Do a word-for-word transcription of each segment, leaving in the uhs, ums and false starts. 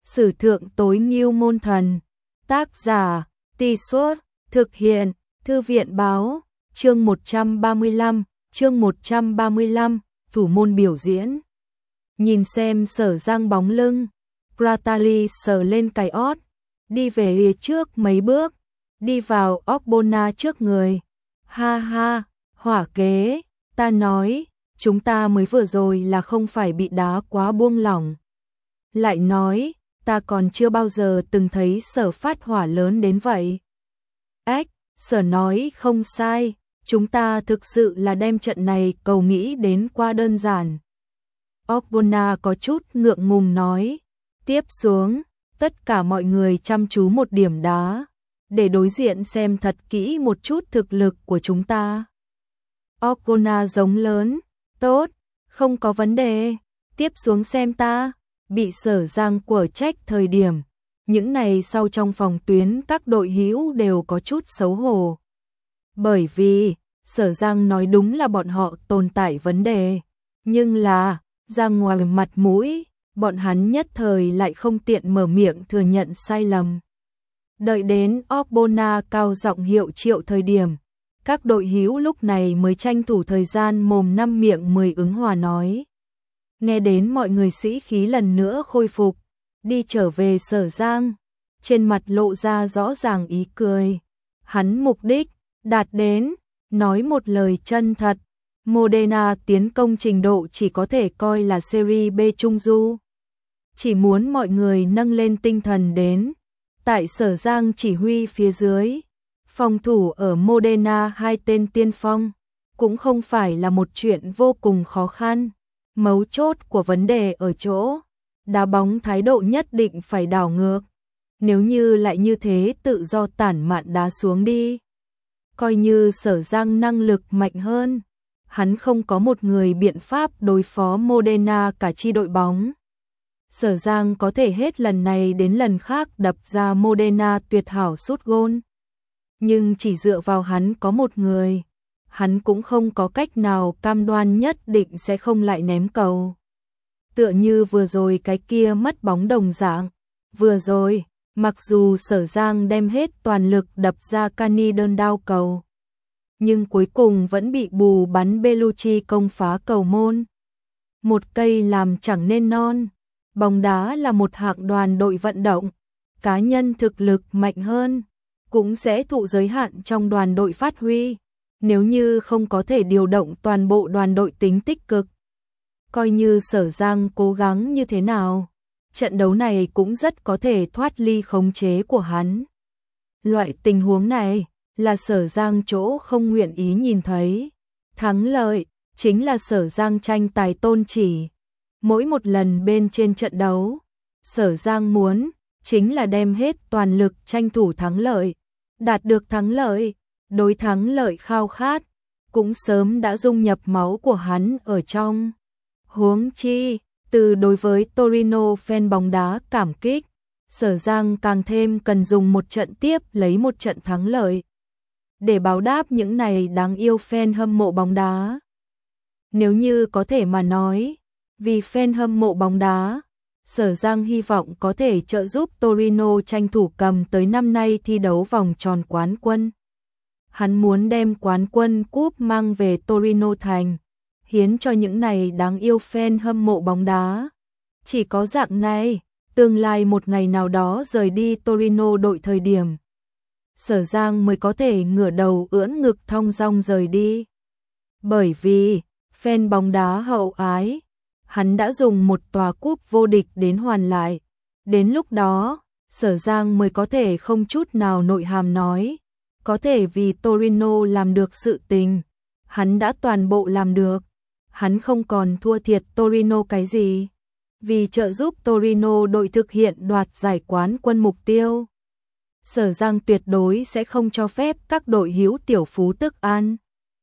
Sử thượng tối ngưu môn thần. Tác giả, Tì Suốt, thực hiện, Thư viện báo, chương một trăm ba mươi lăm, chương một trăm ba mươi lăm, thủ môn biểu diễn. Nhìn xem Sở Giang bóng lưng, Pratali sờ lên cài ót, đi về phía trước mấy bước, đi vào Obona trước người. Ha ha, hỏa kế, ta nói, chúng ta mới vừa rồi là không phải bị đá quá buông lỏng. Lại nói, ta còn chưa bao giờ từng thấy Sở phát hỏa lớn đến vậy. Ếch, Sở nói không sai, chúng ta thực sự là đem trận này cầu nghĩ đến quá đơn giản. Obona có chút ngượng ngùng nói, tiếp xuống, tất cả mọi người chăm chú một điểm đá, để đối diện xem thật kỹ một chút thực lực của chúng ta. Obona giống lớn, tốt, không có vấn đề, tiếp xuống xem ta, bị Sở Giang quở trách thời điểm. Những này sau trong phòng tuyến các đội hữu đều có chút xấu hổ. Bởi vì, Sở Giang nói đúng là bọn họ tồn tại vấn đề, nhưng là, ra ngoài mặt mũi, bọn hắn nhất thời lại không tiện mở miệng thừa nhận sai lầm. Đợi đến Obona cao giọng hiệu triệu thời điểm, các đội hữu lúc này mới tranh thủ thời gian mồm năm miệng mười ứng hòa nói. Nghe đến mọi người sĩ khí lần nữa khôi phục, đi trở về Sở Giang, trên mặt lộ ra rõ ràng ý cười. Hắn mục đích, đạt đến, nói một lời chân thật, Modena tiến công trình độ chỉ có thể coi là series B trung du. Chỉ muốn mọi người nâng lên tinh thần đến, tại Sở Giang chỉ huy phía dưới, phòng thủ ở Modena hai tên tiên phong, cũng không phải là một chuyện vô cùng khó khăn. Mấu chốt của vấn đề ở chỗ, đá bóng thái độ nhất định phải đảo ngược. Nếu như lại như thế tự do tản mạn đá xuống đi. Coi như Sở Giang năng lực mạnh hơn, hắn không có một người biện pháp đối phó Modena cả chi đội bóng. Sở Giang có thể hết lần này đến lần khác đập ra Modena tuyệt hảo sút gôn. Nhưng chỉ dựa vào hắn có một người, hắn cũng không có cách nào cam đoan nhất định sẽ không lại ném cầu. Tựa như vừa rồi cái kia mất bóng đồng dạng. Vừa rồi, mặc dù Sở Giang đem hết toàn lực đập ra Cani đơn đao cầu, nhưng cuối cùng vẫn bị bù bắn Bellucci công phá cầu môn. Một cây làm chẳng nên non. Bóng đá là một hạng đoàn đội vận động. Cá nhân thực lực mạnh hơn, cũng sẽ thụ giới hạn trong đoàn đội phát huy. Nếu như không có thể điều động toàn bộ đoàn đội tính tích cực, coi như Sở Giang cố gắng như thế nào, trận đấu này cũng rất có thể thoát ly khống chế của hắn. Loại tình huống này là Sở Giang chỗ không nguyện ý nhìn thấy. Thắng lợi chính là Sở Giang tranh tài tôn chỉ. Mỗi một lần bên trên trận đấu, Sở Giang muốn chính là đem hết toàn lực tranh thủ thắng lợi, đạt được thắng lợi. Đối thắng lợi khao khát cũng sớm đã dung nhập máu của hắn ở trong. Huống chi, từ đối với Torino fan bóng đá cảm kích, Sở Giang càng thêm cần dùng một trận tiếp lấy một trận thắng lợi để báo đáp những này đáng yêu fan hâm mộ bóng đá. Nếu như có thể mà nói, vì fan hâm mộ bóng đá, Sở Giang hy vọng có thể trợ giúp Torino tranh thủ cầm tới năm nay thi đấu vòng tròn quán quân. Hắn muốn đem quán quân cúp mang về Torino thành, hiến cho những này đáng yêu fan hâm mộ bóng đá. Chỉ có dạng này, tương lai một ngày nào đó rời đi Torino đội thời điểm, Sở Giang mới có thể ngửa đầu ưỡn ngực thong dong rời đi. Bởi vì, fan bóng đá hậu ái, hắn đã dùng một tòa cúp vô địch đến hoàn lại. Đến lúc đó, Sở Giang mới có thể không chút nào nội hàm nói, có thể vì Torino làm được sự tình, hắn đã toàn bộ làm được. Hắn không còn thua thiệt Torino cái gì. Vì trợ giúp Torino đội thực hiện đoạt giải quán quân mục tiêu, Sở Giang tuyệt đối sẽ không cho phép các đội hữu tiểu phú tức ăn.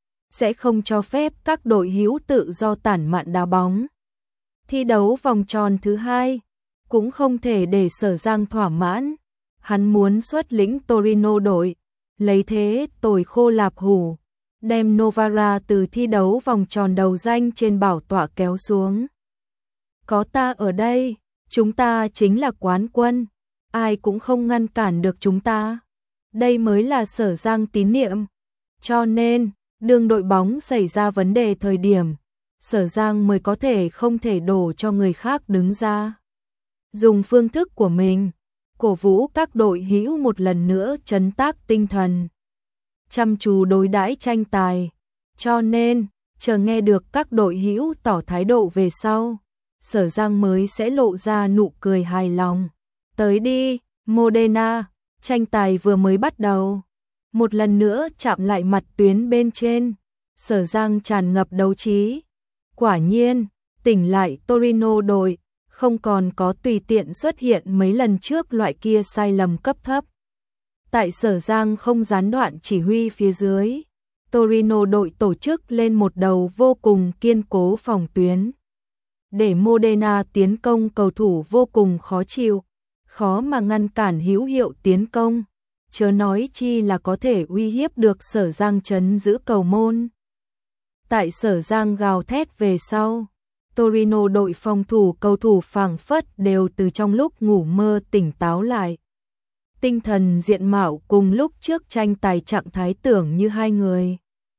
Sẽ không cho phép các đội hữu tự do tản mạn đá bóng. Thi đấu vòng tròn thứ hai, cũng không thể để Sở Giang thỏa mãn. Hắn muốn xuất lĩnh Torino đội, lấy thế tồi khô lạp hủ, đem Novara từ thi đấu vòng tròn đầu danh trên bảo tọa kéo xuống. Có ta ở đây, Chúng ta chính là quán quân, ai cũng không ngăn cản được chúng ta. Đây mới là Sở Giang tín niệm. Cho nên, đường đội bóng xảy ra vấn đề thời điểm, Sở Giang mới có thể không thể đổ cho người khác đứng ra. Dùng phương thức của mình, cổ vũ các đội hữu một lần nữa trấn tác tinh thần, chăm chú đối đãi tranh tài. Cho nên, chờ nghe được các đội hữu tỏ thái độ về sau, Sở Giang mới sẽ lộ ra nụ cười hài lòng. Tới đi, Modena, tranh tài vừa mới bắt đầu. Một lần nữa chạm lại mặt tuyến bên trên, Sở Giang tràn ngập đấu trí. Quả nhiên, tỉnh lại Torino đội, không còn có tùy tiện xuất hiện mấy lần trước loại kia sai lầm cấp thấp. Tại Sở Giang không gián đoạn chỉ huy phía dưới, Torino đội tổ chức lên một đầu vô cùng kiên cố phòng tuyến. Để Modena tiến công cầu thủ vô cùng khó chịu, khó mà ngăn cản hữu hiệu tiến công, chớ nói chi là có thể uy hiếp được Sở Giang trấn giữ cầu môn. Tại Sở Giang gào thét về sau, Torino đội phòng thủ cầu thủ phảng phất đều từ trong lúc ngủ mơ tỉnh táo lại. Tinh thần diện mạo cùng lúc trước tranh tài trạng thái tưởng như hai người.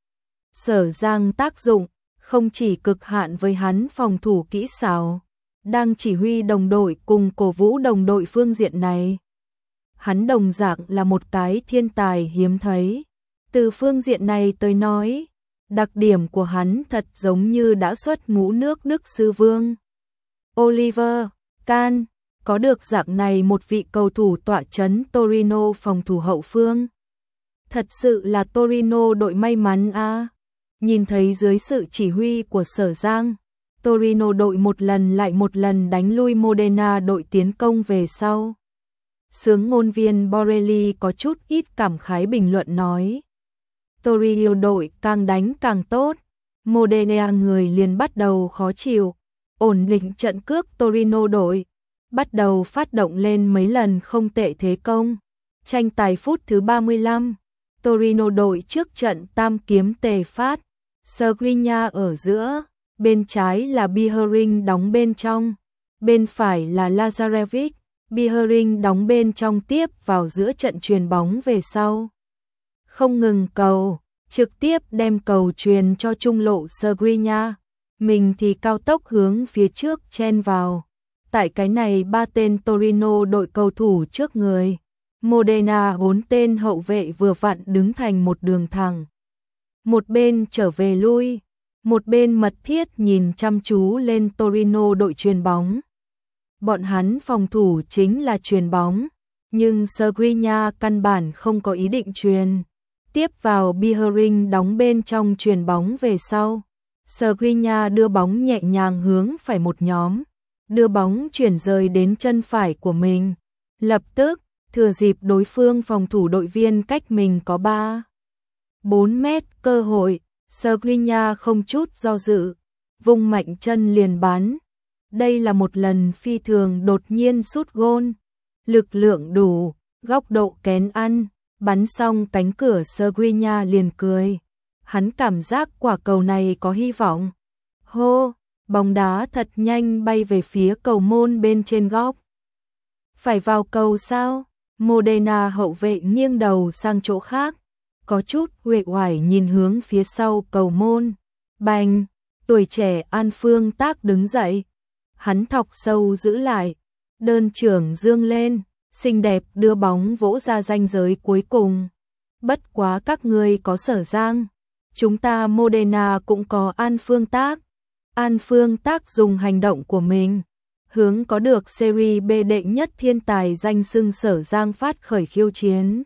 Sở Giang tác dụng không chỉ cực hạn với hắn phòng thủ kỹ xảo, đang chỉ huy đồng đội cùng cổ vũ đồng đội phương diện này. Hắn đồng dạng là một cái thiên tài hiếm thấy. Từ phương diện này tới nói, đặc điểm của hắn thật giống như đã xuất ngũ nước Đức sư vương. Oliver Kahn, có được dạng này một vị cầu thủ tọa trấn Torino phòng thủ hậu phương. Thật sự là Torino đội may mắn a. À. Nhìn thấy dưới sự chỉ huy của Sở Giang, Torino đội một lần lại một lần đánh lui Modena đội tiến công về sau. Sướng ngôn viên Borelli có chút ít cảm khái bình luận nói. Torino đội càng đánh càng tốt, Modena người liền bắt đầu khó chịu, ổn định trận cước Torino đội, bắt đầu phát động lên mấy lần không tệ thế công. Tranh tài phút thứ ba mươi lăm, Torino đội trước trận tam kiếm tề phát, Skriniar ở giữa, bên trái là Biehering đóng bên trong, bên phải là Lazarevic, Biehering đóng bên trong tiếp vào giữa trận truyền bóng về sau. Không ngừng cầu, trực tiếp đem cầu truyền cho trung lộ Skriniar, mình thì cao tốc hướng phía trước chen vào. Tại cái này ba tên Torino đội cầu thủ trước người, Modena bốn tên hậu vệ vừa vặn đứng thành một đường thẳng. Một bên trở về lui, một bên mật thiết nhìn chăm chú lên Torino đội chuyền bóng. Bọn hắn phòng thủ chính là chuyền bóng, nhưng Skriniar căn bản không có ý định chuyền. Tiếp vào Biehering đóng bên trong chuyền bóng về sau. Skriniar đưa bóng nhẹ nhàng hướng phải một nhóm, đưa bóng chuyển rời đến chân phải của mình. Lập tức, thừa dịp đối phương phòng thủ đội viên cách mình có ba bốn mét cơ hội, Skriniar không chút do dự, vung mạnh chân liền bắn. Đây là một lần phi thường đột nhiên sút gôn, lực lượng đủ, góc độ kén ăn, bắn xong cánh cửa Skriniar liền cười. Hắn cảm giác quả cầu này có hy vọng. Hô, bóng đá thật nhanh bay về phía cầu môn bên trên góc. Phải vào cầu sao? Modena hậu vệ nghiêng đầu sang chỗ khác, có chút uể oải nhìn hướng phía sau cầu môn. Bành, tuổi trẻ An Phương Tác đứng dậy. Hắn thọc sâu giữ lại, đơn trưởng dương lên, xinh đẹp đưa bóng vỗ ra ranh giới cuối cùng. Bất quá các ngươi có Sở Giang, chúng ta Modena cũng có An Phương Tác. An Phương Tác dùng hành động của mình, hướng có được Serie B đệ nhất thiên tài danh xưng Sở Giang phát khởi khiêu chiến.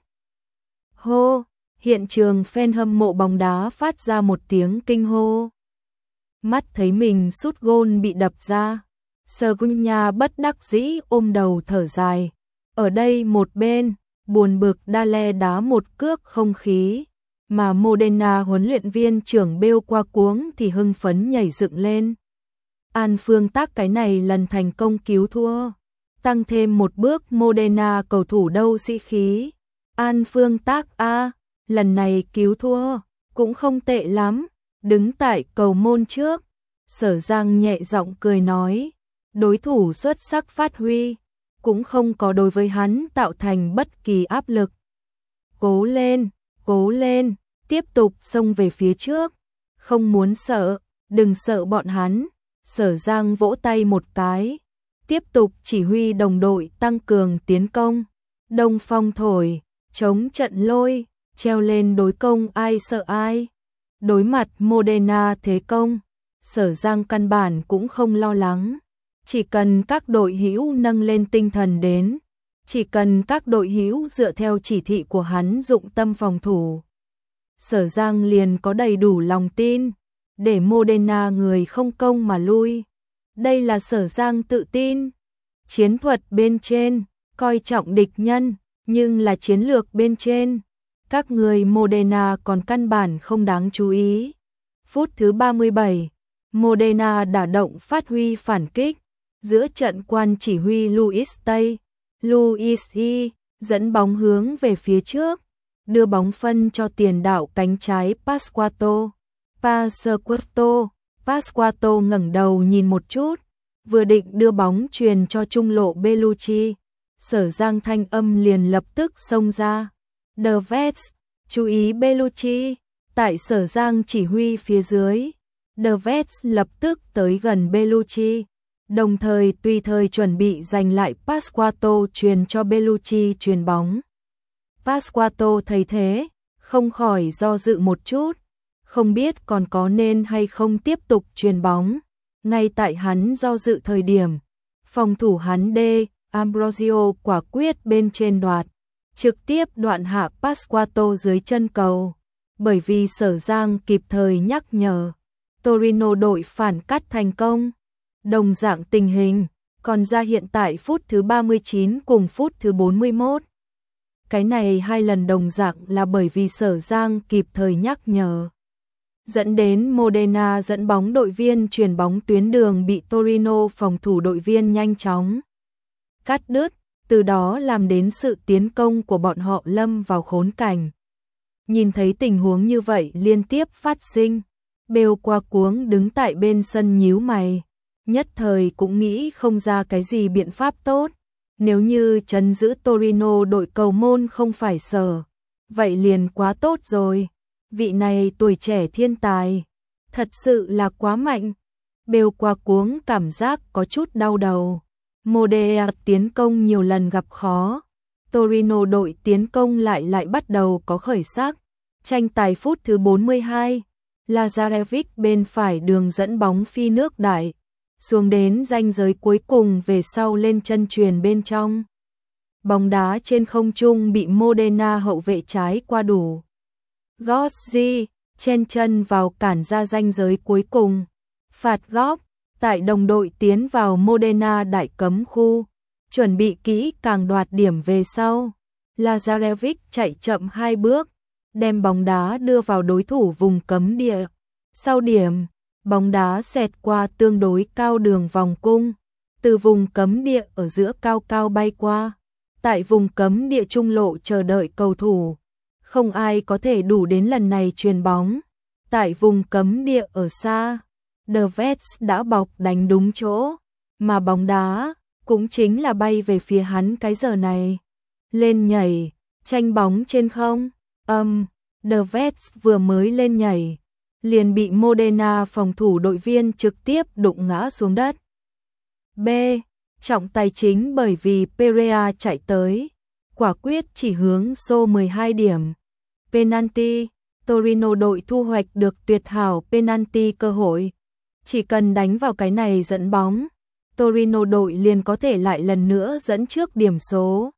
Hô, hiện trường fan hâm mộ bóng đá phát ra một tiếng kinh hô. Mắt thấy mình sút gôn bị đập ra, Skriniar bất đắc dĩ ôm đầu thở dài. Ở đây một bên, buồn bực Dale đá một cước không khí, mà Modena huấn luyện viên trưởng bêu qua cuống thì hưng phấn nhảy dựng lên. An Phương Tác cái này lần thành công cứu thua, tăng thêm một bước Modena cầu thủ đâu sĩ khí. An Phương Tác a, lần này cứu thua cũng không tệ lắm, đứng tại cầu môn trước. Sở Giang nhẹ giọng cười nói, đối thủ xuất sắc phát huy, cũng không có đối với hắn tạo thành bất kỳ áp lực. Cố lên, cố lên, tiếp tục xông về phía trước, không muốn sợ, đừng sợ bọn hắn. Sở Giang vỗ tay một cái, tiếp tục chỉ huy đồng đội tăng cường tiến công. Đông phong thổi, chống trận lôi, treo lên đối công ai sợ ai. Đối mặt Modena thế công, Sở Giang căn bản cũng không lo lắng. Chỉ cần các đội hữu nâng lên tinh thần đến, chỉ cần các đội hữu dựa theo chỉ thị của hắn dụng tâm phòng thủ, Sở Giang liền có đầy đủ lòng tin, để Modena người không công mà lui. Đây là Sở Giang tự tin. Chiến thuật bên trên, coi trọng địch nhân, nhưng là chiến lược bên trên, các người Modena còn căn bản không đáng chú ý. Phút thứ ba mươi bảy, Modena đả động phát huy phản kích. Giữa trận quan chỉ huy Luis Tây, Luis Y, dẫn bóng hướng về phía trước, đưa bóng phân cho tiền đạo cánh trái Pasquato. Pasquato, Pasquato ngẩng đầu nhìn một chút, vừa định đưa bóng truyền cho trung lộ Bellucci, Sở Giang thanh âm liền lập tức xông ra. The Vets, chú ý Bellucci, tại Sở Giang chỉ huy phía dưới, The Vets lập tức tới gần Bellucci, đồng thời tùy thời chuẩn bị giành lại Pasquato truyền cho Bellucci truyền bóng. Pasquato thấy thế, không khỏi do dự một chút, không biết còn có nên hay không tiếp tục truyền bóng. Ngay tại hắn do dự thời điểm, phòng thủ hắn D, Ambrosio quả quyết bên trên đoạt, trực tiếp đoạn hạ Pasquato dưới chân cầu. Bởi vì Sở Giang kịp thời nhắc nhở, Torino đội phản cắt thành công. Đồng dạng tình hình còn ra hiện tại phút thứ ba mươi chín cùng phút thứ bốn mươi mốt. Cái này hai lần đồng dạng là bởi vì Sở Giang kịp thời nhắc nhở, dẫn đến Modena dẫn bóng đội viên chuyển bóng tuyến đường bị Torino phòng thủ đội viên nhanh chóng cắt đứt, từ đó làm đến sự tiến công của bọn họ lâm vào khốn cảnh. Nhìn thấy tình huống như vậy liên tiếp phát sinh, Bêu qua cuống đứng tại bên sân nhíu mày, nhất thời cũng nghĩ không ra cái gì biện pháp tốt. Nếu như trấn giữ Torino đội cầu môn không phải Sở, vậy liền quá tốt rồi. Vị này tuổi trẻ thiên tài, thật sự là quá mạnh. Bêu qua cuống cảm giác có chút đau đầu. Modena tiến công nhiều lần gặp khó, Torino đội tiến công lại lại bắt đầu có khởi sắc. Tranh tài phút thứ bốn mươi hai, Lazarevic bên phải đường dẫn bóng phi nước đại, xuống đến ranh giới cuối cùng về sau lên chân chuyền bên trong. Bóng đá trên không trung bị Modena hậu vệ trái qua đủ. Gozzi chen chân vào cản ra ranh giới cuối cùng. Phạt góc, tại đồng đội tiến vào Modena đại cấm khu, chuẩn bị kỹ càng đoạt điểm về sau. Lazarevic chạy chậm hai bước, đem bóng đá đưa vào đối thủ vùng cấm địa. Sau điểm, bóng đá xẹt qua tương đối cao đường vòng cung, từ vùng cấm địa ở giữa cao cao bay qua. Tại vùng cấm địa trung lộ chờ đợi cầu thủ, không ai có thể đủ đến lần này chuyền bóng. Tại vùng cấm địa ở xa, The Vets đã bọc đánh đúng chỗ, mà bóng đá cũng chính là bay về phía hắn cái giờ này. Lên nhảy, tranh bóng trên không, âm, um, The Vets vừa mới lên nhảy, liền bị Modena phòng thủ đội viên trực tiếp đụng ngã xuống đất. B. Trọng tài chính bởi vì Perea chạy tới, quả quyết chỉ hướng số mười hai điểm. Penalty, Torino đội thu hoạch được tuyệt hảo penalty cơ hội. Chỉ cần đánh vào cái này dẫn bóng, Torino đội liền có thể lại lần nữa dẫn trước điểm số.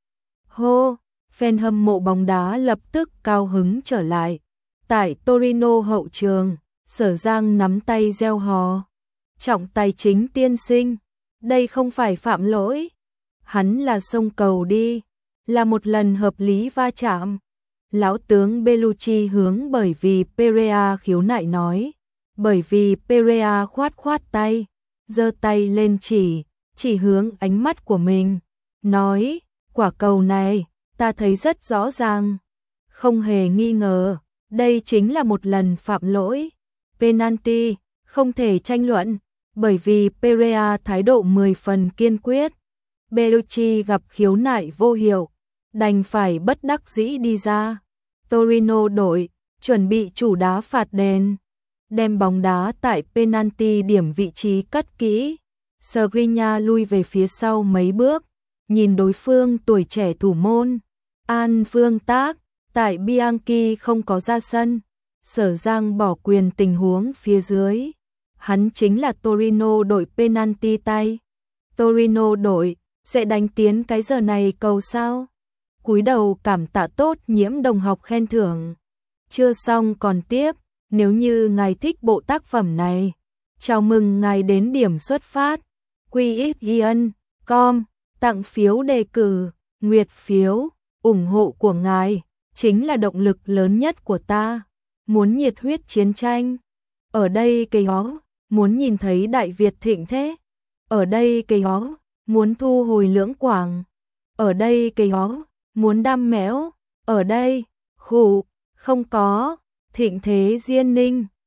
Hô, fan hâm mộ bóng đá lập tức cao hứng trở lại. Tại Torino hậu trường, Sở Giang nắm tay reo hò. Trọng tài chính tiên sinh, đây không phải phạm lỗi. Hắn là xông cầu đi, là một lần hợp lý va chạm. Lão tướng Bellucci hướng bởi vì Perea khiếu nại nói. Bởi vì Perea khoát khoát tay, giơ tay lên chỉ, chỉ hướng ánh mắt của mình. Nói, quả cầu này, ta thấy rất rõ ràng. Không hề nghi ngờ, đây chính là một lần phạm lỗi. Penalty, không thể tranh luận. bởi vì Perea thái độ mười phần kiên quyết. Bellucci gặp khiếu nại vô hiệu, đành phải bất đắc dĩ đi ra. Torino đổi, chuẩn bị chủ đá phạt đền, đem bóng đá tại penalty điểm vị trí cất kỹ. Skriniar lui về phía sau mấy bước, nhìn đối phương tuổi trẻ thủ môn. An Phương Tác, tại Bianchi không có ra sân, Sở Giang bỏ quyền tình huống phía dưới. Hắn chính là Torino đội penalty tay. Torino đội sẽ đánh tiến cái giờ này cầu sao? Cúi đầu cảm tạ tốt Nhiễm đồng học khen thưởng. Chưa xong còn tiếp, nếu như ngài thích bộ tác phẩm này, chào mừng ngài đến điểm xuất phát. quy ích chấm com, tặng phiếu đề cử, nguyệt phiếu, ủng hộ của ngài chính là động lực lớn nhất của ta. Muốn nhiệt huyết chiến tranh, ở đây cây hó. Muốn nhìn thấy Đại Việt thịnh thế, ở đây cây hó. Muốn thu hồi Lưỡng Quảng, ở đây cây hó. Muốn đam mẽo, ở đây khủ, không có thịnh thế Diên Ninh.